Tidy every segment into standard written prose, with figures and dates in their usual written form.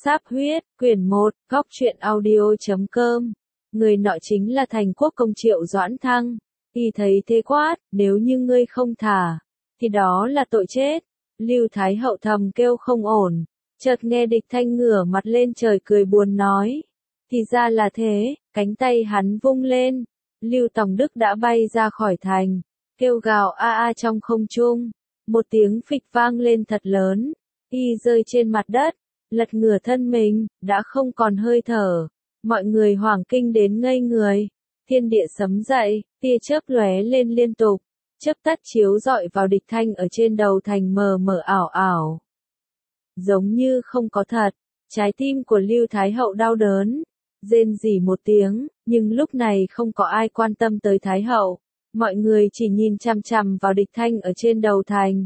Sáp huyết, quyển 1, góc truyện audio.com. Người nọ chính là thành quốc công Triệu Doãn Thăng. Y thấy thế quát, nếu như ngươi không thả, thì đó là tội chết. Lưu Thái Hậu thầm kêu không ổn, chợt nghe Địch Thanh ngửa mặt lên trời cười buồn nói. Thì ra là thế, cánh tay hắn vung lên. Lưu Tòng Đức đã bay ra khỏi thành, kêu gào a a trong không trung. Một tiếng phịch vang lên thật lớn, y rơi trên mặt đất, lật ngửa thân mình, đã không còn hơi thở. Mọi người hoảng kinh đến ngây người. Thiên địa sấm dậy, tia chớp lóe lên liên tục, chớp tắt chiếu rọi vào Địch Thanh ở trên đầu thành mờ mờ ảo ảo. Giống như không có thật, trái tim của Lưu Thái Hậu đau đớn, rên rỉ một tiếng, nhưng lúc này không có ai quan tâm tới Thái Hậu. Mọi người chỉ nhìn chằm chằm vào Địch Thanh ở trên đầu thành.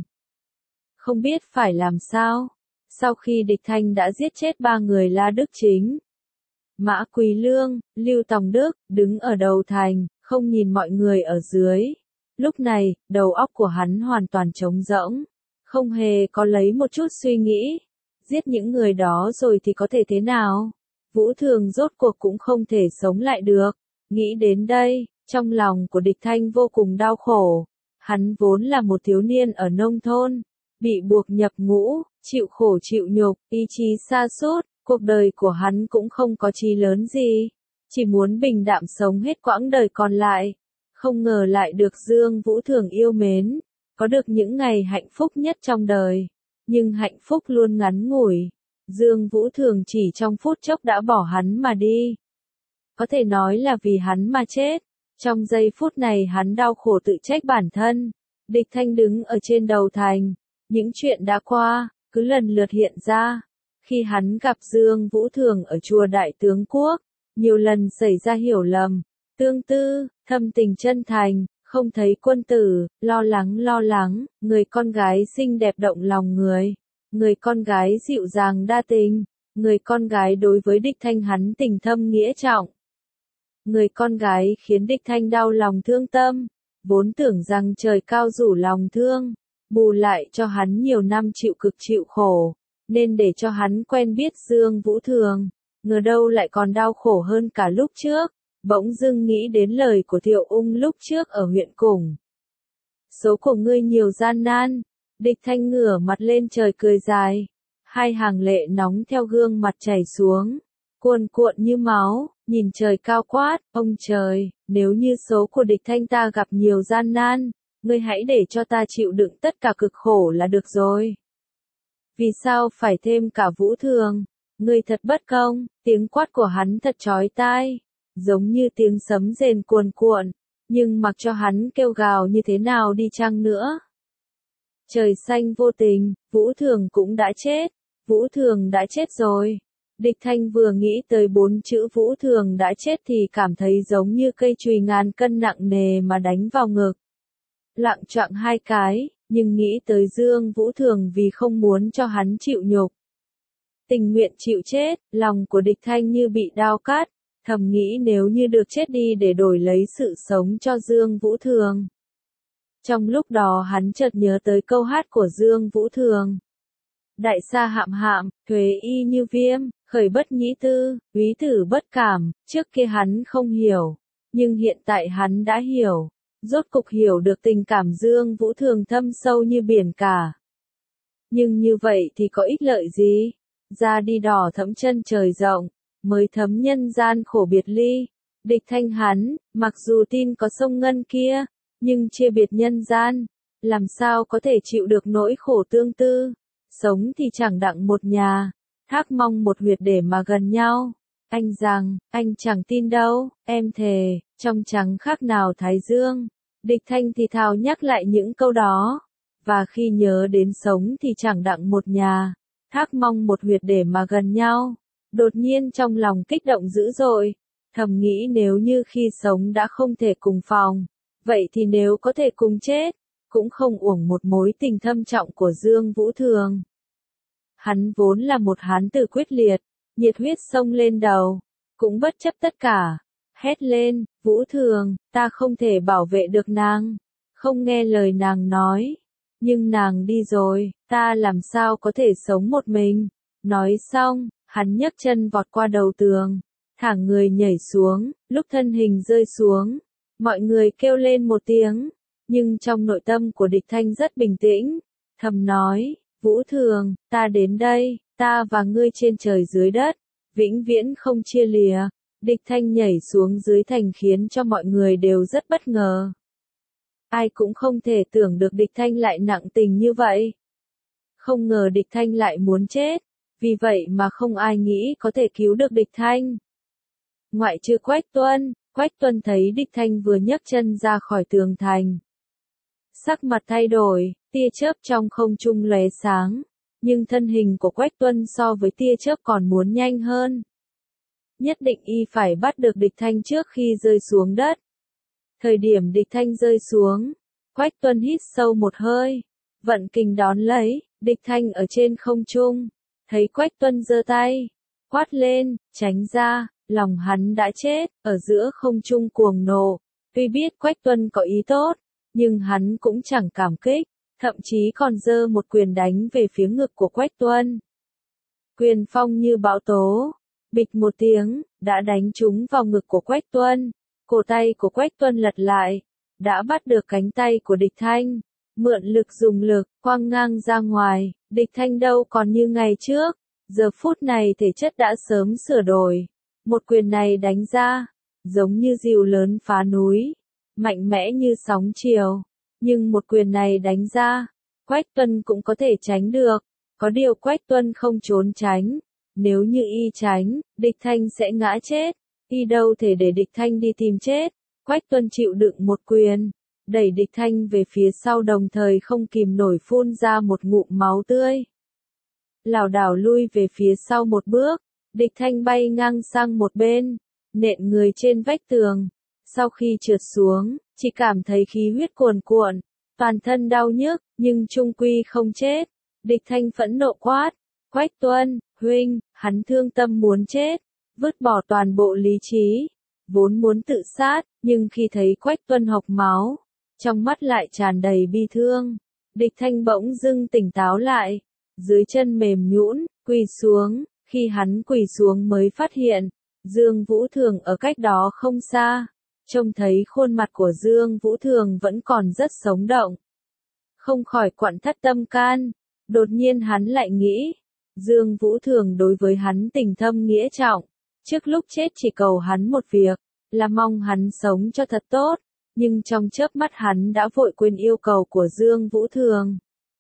Không biết phải làm sao. Sau khi Địch Thanh đã giết chết 3 người La Đức Chính, Mã Quý Lương, Lưu Tòng Đức, đứng ở đầu thành, không nhìn mọi người ở dưới. Lúc này, đầu óc của hắn hoàn toàn trống rỗng, không hề có lấy một chút suy nghĩ. Giết những người đó rồi thì có thể thế nào? Vũ Thường rốt cuộc cũng không thể sống lại được. Nghĩ đến đây, trong lòng của Địch Thanh vô cùng đau khổ. Hắn vốn là một thiếu niên ở nông thôn, bị buộc nhập ngũ, chịu khổ chịu nhục, ý chí sa sút, cuộc đời của hắn cũng không có chí lớn gì, chỉ muốn bình đạm sống hết quãng đời còn lại. Không ngờ lại được Dương Vũ Thường yêu mến, có được những ngày hạnh phúc nhất trong đời, nhưng hạnh phúc luôn ngắn ngủi. Dương Vũ Thường chỉ trong phút chốc đã bỏ hắn mà đi. Có thể nói là vì hắn mà chết. Trong giây phút này hắn đau khổ tự trách bản thân. Địch Thanh đứng ở trên đầu thành, những chuyện đã qua, cứ lần lượt hiện ra. Khi hắn gặp Dương Vũ Thường ở chùa Đại Tướng Quốc, nhiều lần xảy ra hiểu lầm, tương tư, thâm tình chân thành, không thấy quân tử, lo lắng, người con gái xinh đẹp động lòng người, người con gái dịu dàng đa tình, người con gái đối với Địch Thanh hắn tình thâm nghĩa trọng. Người con gái khiến Địch Thanh đau lòng thương tâm, vốn tưởng rằng trời cao rủ lòng thương, bù lại cho hắn nhiều năm chịu cực chịu khổ, nên để cho hắn quen biết Dương Vũ Thường, ngờ đâu lại còn đau khổ hơn cả lúc trước. Bỗng dưng nghĩ đến lời của Thiệu Ung lúc trước ở huyện Cùng. Số của ngươi nhiều gian nan. Địch Thanh ngửa mặt lên trời cười dài, hai hàng lệ nóng theo gương mặt chảy xuống, cuồn cuộn như máu, nhìn trời cao quát, ông trời, nếu như số của Địch Thanh ta gặp nhiều gian nan, ngươi hãy để cho ta chịu đựng tất cả cực khổ là được rồi. Vì sao phải thêm cả Vũ Thường? Ngươi thật bất công. Tiếng quát của hắn thật chói tai, giống như tiếng sấm rền cuồn cuộn, nhưng mặc cho hắn kêu gào như thế nào đi chăng nữa. Trời xanh vô tình, Vũ Thường cũng đã chết. Vũ Thường đã chết rồi. Địch Thanh vừa nghĩ tới 4 chữ Vũ Thường đã chết thì cảm thấy giống như cây chùy ngàn cân nặng nề mà đánh vào ngực. Loạng choạng 2 cái, nhưng nghĩ tới Dương Vũ Thường vì không muốn cho hắn chịu nhục, tình nguyện chịu chết, lòng của Địch Thanh như bị đao cắt, thầm nghĩ nếu như được chết đi để đổi lấy sự sống cho Dương Vũ Thường. Trong lúc đó hắn chợt nhớ tới câu hát của Dương Vũ Thường. Đại sa hạm hạm, thuế y như viêm, khởi bất nhĩ tư, úy tử bất cảm. Trước kia hắn không hiểu, nhưng hiện tại hắn đã hiểu. Rốt cục hiểu được tình cảm Dương Vũ Thường thâm sâu như biển cả. Nhưng như vậy thì có ích lợi gì? Ra đi đỏ thẫm chân trời rộng, mới thấm nhân gian khổ biệt ly. Địch Thanh hắn, mặc dù tin có sông ngân kia, nhưng chia biệt nhân gian, làm sao có thể chịu được nỗi khổ tương tư. Sống thì chẳng đặng một nhà, thác mong một huyệt để mà gần nhau. Anh rằng, anh chẳng tin đâu, em thề, trong trắng khác nào thái dương. Địch Thanh thì thào nhắc lại những câu đó, và khi nhớ đến sống thì chẳng đặng một nhà, thác mong một huyệt để mà gần nhau, đột nhiên trong lòng kích động dữ dội, thầm nghĩ nếu như khi sống đã không thể cùng phòng, vậy thì nếu có thể cùng chết, cũng không uổng một mối tình thâm trọng của Dương Vũ Thường. Hắn vốn là một hán tử quyết liệt, nhiệt huyết xông lên đầu, cũng bất chấp tất cả, hét lên, Vũ Thường, ta không thể bảo vệ được nàng, không nghe lời nàng nói, nhưng nàng đi rồi, ta làm sao có thể sống một mình. Nói xong, Hắn nhấc chân vọt qua đầu tường, thẳng người nhảy xuống, lúc thân hình rơi xuống, mọi người kêu lên một tiếng, nhưng trong nội tâm của Địch Thanh rất bình tĩnh, thầm nói, Vũ Thường, ta đến đây, ta và ngươi trên trời dưới đất, vĩnh viễn không chia lìa. Địch Thanh nhảy xuống dưới thành khiến cho mọi người đều rất bất ngờ. Ai cũng không thể tưởng được Địch Thanh lại nặng tình như vậy. Không ngờ Địch Thanh lại muốn chết, vì vậy mà không ai nghĩ có thể cứu được Địch Thanh. Ngoại trừ Quách Tuân thấy Địch Thanh vừa nhấc chân ra khỏi tường thành. Sắc mặt thay đổi, tia chớp trong không trung lóe sáng, nhưng thân hình của Quách Tuân so với tia chớp còn muốn nhanh hơn. Nhất định y phải bắt được Địch Thanh trước khi rơi xuống đất. Thời điểm Địch Thanh rơi xuống, Quách Tuân hít sâu một hơi, vận kình đón lấy, Địch Thanh ở trên không trung, thấy Quách Tuân giơ tay, quát lên, tránh ra, lòng hắn đã chết, ở giữa không trung cuồng nộ, tuy biết Quách Tuân có ý tốt, nhưng hắn cũng chẳng cảm kích, thậm chí còn giơ một quyền đánh về phía ngực của Quách Tuân. Quyền phong như bão tố, bịch một tiếng, đã đánh trúng vào ngực của Quách Tuân, cổ tay của Quách Tuân lật lại, đã bắt được cánh tay của Địch Thanh, mượn lực dùng lực, quăng ngang ra ngoài, Địch Thanh đâu còn như ngày trước, giờ phút này thể chất đã sớm sửa đổi, một quyền này đánh ra, giống như diều lớn phá núi, mạnh mẽ như sóng chiều, nhưng một quyền này đánh ra, Quách Tuân cũng có thể tránh được, có điều Quách Tuân không trốn tránh, nếu như y tránh, Địch Thanh sẽ ngã chết, y đâu thể để Địch Thanh đi tìm chết, Quách Tuân chịu đựng một quyền, đẩy Địch Thanh về phía sau đồng thời không kìm nổi phun ra một ngụm máu tươi. Lảo đảo lui về phía sau một bước, Địch Thanh bay ngang sang một bên, nện người trên vách tường, sau khi trượt xuống, chỉ cảm thấy khí huyết cuồn cuộn, toàn thân đau nhức, nhưng chung quy không chết. Địch Thanh phẫn nộ quát, Quách Tuân, huynh, hắn thương tâm muốn chết, vứt bỏ toàn bộ lý trí, vốn muốn tự sát, nhưng khi thấy Quách Tuân hộc máu, trong mắt lại tràn đầy bi thương. Địch Thanh bỗng dưng tỉnh táo lại, dưới chân mềm nhũn, quỳ xuống, khi hắn quỳ xuống mới phát hiện, Dương Vũ Thường ở cách đó không xa, trông thấy khuôn mặt của Dương Vũ Thường vẫn còn rất sống động. Không khỏi quặn thắt tâm can, đột nhiên hắn lại nghĩ, Dương Vũ Thường đối với hắn tình thâm nghĩa trọng, trước lúc chết chỉ cầu hắn một việc, là mong hắn sống cho thật tốt, nhưng trong chớp mắt hắn đã vội quên yêu cầu của Dương Vũ Thường.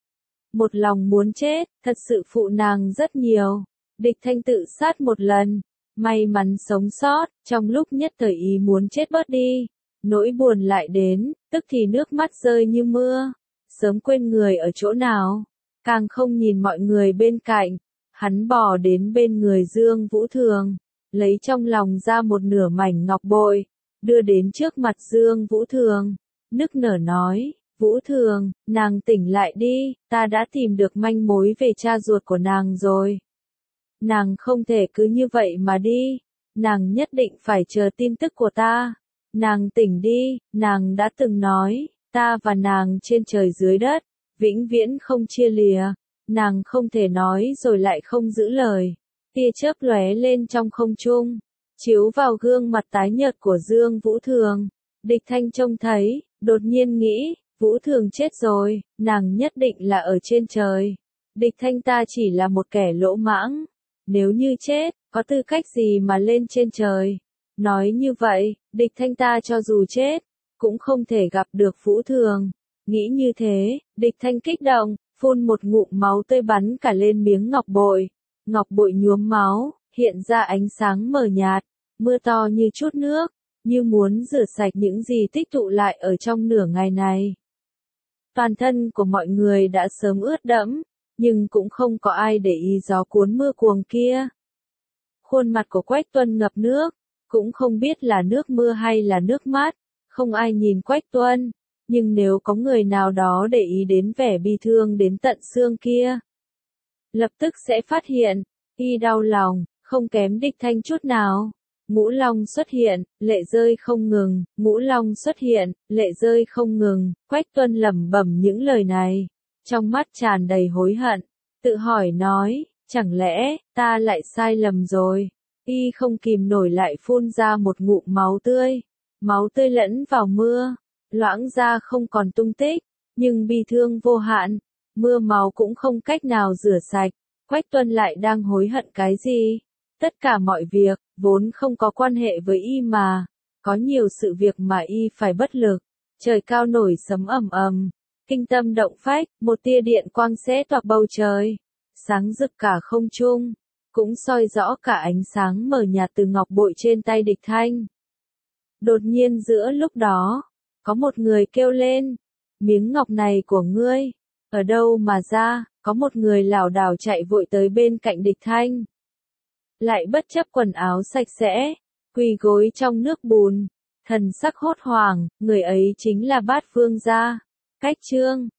Một lòng muốn chết, thật sự phụ nàng rất nhiều. Địch Thanh tự sát một lần, may mắn sống sót, trong lúc nhất thời ý muốn chết bớt đi, nỗi buồn lại đến, tức thì nước mắt rơi như mưa, sớm quên người ở chỗ nào, càng không nhìn mọi người bên cạnh, hắn bò đến bên người Dương Vũ Thường, lấy trong lòng ra một nửa mảnh ngọc bội, đưa đến trước mặt Dương Vũ Thường, nức nở nói, Vũ Thường, nàng tỉnh lại đi, ta đã tìm được manh mối về cha ruột của nàng rồi. Nàng không thể cứ như vậy mà đi, nàng nhất định phải chờ tin tức của ta. Nàng tỉnh đi, nàng đã từng nói, ta và nàng trên trời dưới đất, vĩnh viễn không chia lìa. Nàng không thể nói rồi lại không giữ lời. Tia chớp lóe lên trong không trung, chiếu vào gương mặt tái nhợt của Dương Vũ Thường. Địch Thanh trông thấy, đột nhiên nghĩ, Vũ Thường chết rồi, nàng nhất định là ở trên trời. Địch Thanh ta chỉ là một kẻ lỗ mãng. Nếu như chết, có tư cách gì mà lên trên trời? Nói như vậy, Địch Thanh ta cho dù chết, cũng không thể gặp được Vũ Thường. Nghĩ như thế, Địch Thanh kích động, phun một ngụm máu tươi bắn cả lên miếng ngọc bội. Ngọc bội nhuốm máu, hiện ra ánh sáng mờ nhạt, mưa to như chút nước, như muốn rửa sạch những gì tích tụ lại ở trong nửa ngày này. Toàn thân của mọi người đã sớm ướt đẫm, nhưng cũng không có ai để ý gió cuốn mưa cuồng kia. Khuôn mặt của Quách Tuân ngập nước, cũng không biết là nước mưa hay là nước mắt, không ai nhìn Quách Tuân, nhưng nếu có người nào đó để ý đến vẻ bi thương đến tận xương kia, lập tức sẽ phát hiện, y đau lòng, không kém Địch Thanh chút nào. Ngũ Long xuất hiện, lệ rơi không ngừng, Ngũ Long xuất hiện, lệ rơi không ngừng, Quách Tuân lẩm bẩm những lời này, trong mắt tràn đầy hối hận, tự hỏi nói, Chẳng lẽ, ta lại sai lầm rồi? Y không kìm nổi lại phun ra một ngụm máu tươi lẫn vào mưa, loãng ra không còn tung tích, nhưng bi thương vô hạn, mưa máu cũng không cách nào rửa sạch. Quách Tuân lại đang hối hận cái gì? Tất cả mọi việc, vốn không có quan hệ với y mà, có nhiều sự việc mà y phải bất lực. Trời cao nổi sấm ầm ầm, kinh tâm động phách, một tia điện quang xé toạc bầu trời, sáng rực cả không trung, cũng soi rõ cả ánh sáng mờ nhạt từ ngọc bội trên tay Địch Thanh. Đột nhiên giữa lúc đó, có một người kêu lên, miếng ngọc này của ngươi, ở đâu mà ra? Có một người lảo đảo chạy vội tới bên cạnh Địch Thanh, lại bất chấp quần áo sạch sẽ, quỳ gối trong nước bùn, thần sắc hốt hoảng, người ấy chính là Bát Vương gia, Cách Trương.